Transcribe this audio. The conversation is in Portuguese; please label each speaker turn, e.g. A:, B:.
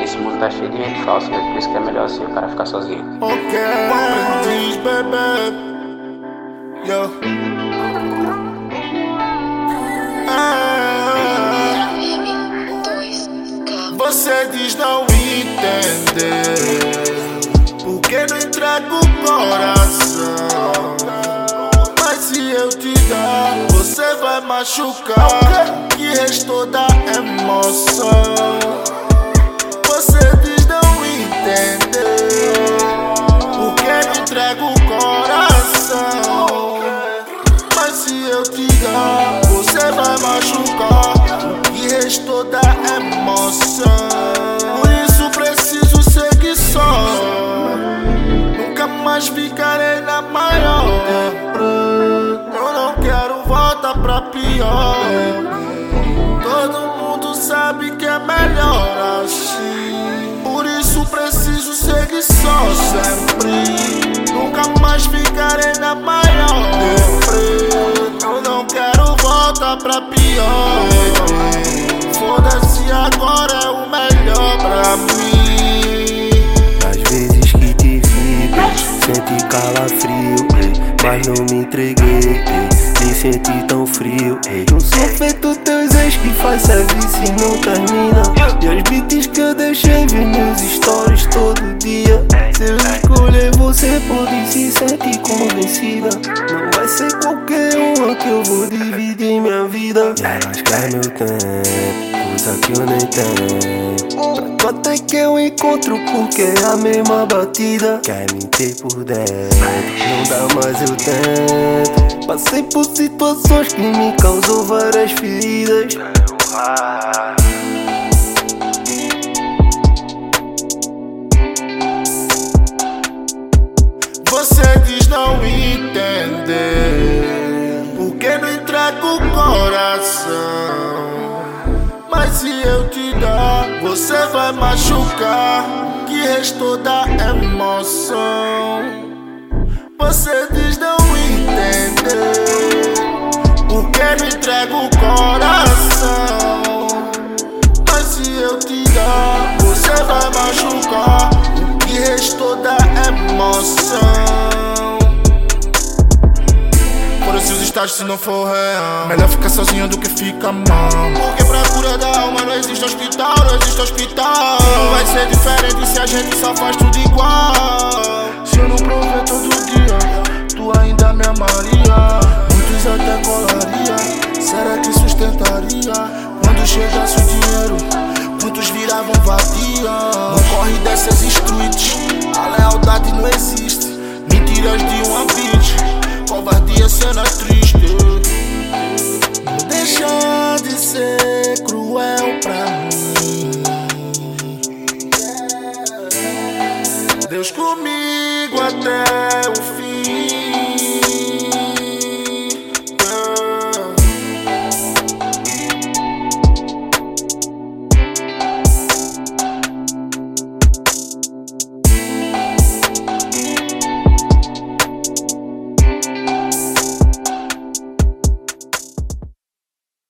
A: esse mundo tá cheio de gente falsa, por isso que é melhor assim o cara ficar sozinho.
B: Ok, aprendiz, bebê. Yo. Você diz não entender, porque não entrega o coração. Mas se eu te dar, você vai machucar. Que restou da emoção. Você diz não entender, porque não entrega o coração. Mas se eu te dar, você vai machucar. Que restou da emoção. Por isso preciso seguir só. Nunca mais ficarei na maior. Eu não quero volta pra pior. Todo mundo sabe que é melhor assim. Por isso preciso seguir só sempre. Nunca mais ficarei na maior. Eu não quero volta pra pior. Foda-se, agora é o melhor pra mim.
C: Às vezes que te vi, senti calafrio, mas não me entreguei, me senti tão frio. Não sou feito teus ex que faz serviço e não termina. E as beats que eu deixei ver meus stories todo dia. Se eu escolher você pode se sentir convencida. Não vai ser qualquer uma que eu vou dividir minha vida. E elas querem meu tempo, coisa que eu nem tenho. Pra tu até que eu encontro porque é a mesma batida. Quer me ter por dentro, não dá mais eu tento. Passei por situações que me causou várias feridas.
B: Você diz não entender, porque não entrega o coração. Mas se eu te dar, você vai machucar. Que restou da emoção. Você diz não entender, porque não entrega o coração. Mas se eu te dar, você vai machucar. Que restou da emoção. Fora se os estágios se não for real, melhor ficar sozinho do que ficar mal. Porque pra cura da alma não existe hospital, não existe hospital. Não vai ser diferente se a gente só faz tudo igual. Se eu não prover todo dia, tu ainda me amaria. Muitos até colaria, será que sustentaria? Quando chegasse o dinheiro, muitos viravam vadia. No corre dessas streets, a lealdade não existe. Mentiras de uma bitch, covardia cena triste.